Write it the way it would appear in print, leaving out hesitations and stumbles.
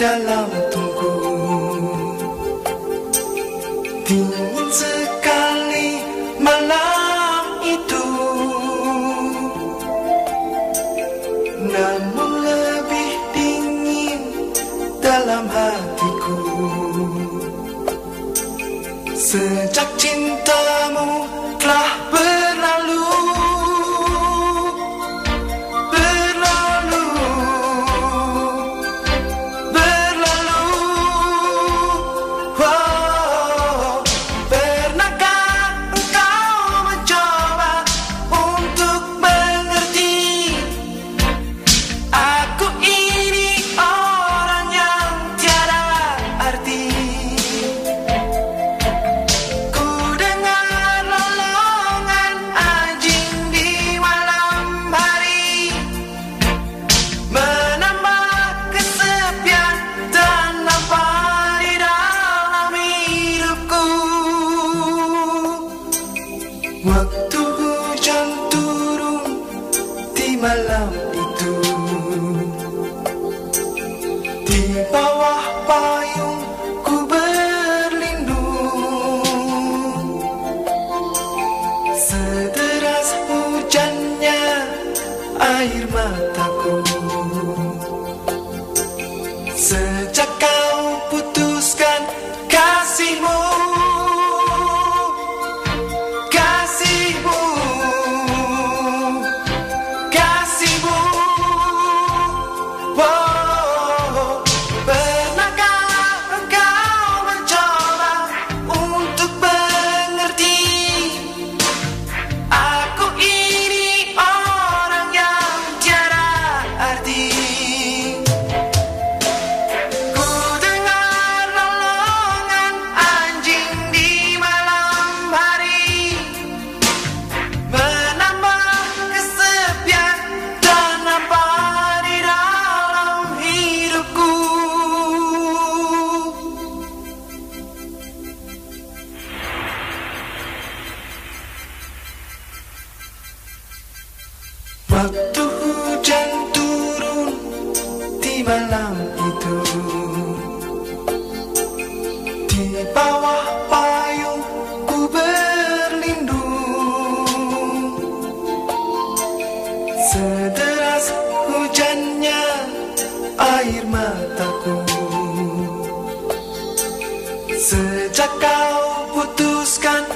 dalam tungku. Dingin sekali malam itu, namun lebih dingin dalam hatiku. Sejak cintamu telah berlalu, waktu hujan turun di malam itu, di bawah payung ku berlindung. Sederas hujannya air mataku, sejak kau putuskan kasihmu. Waktu hujan turun di malam itu, di bawah payung ku berlindung. Sederas hujannya air mataku, sejak kau putuskan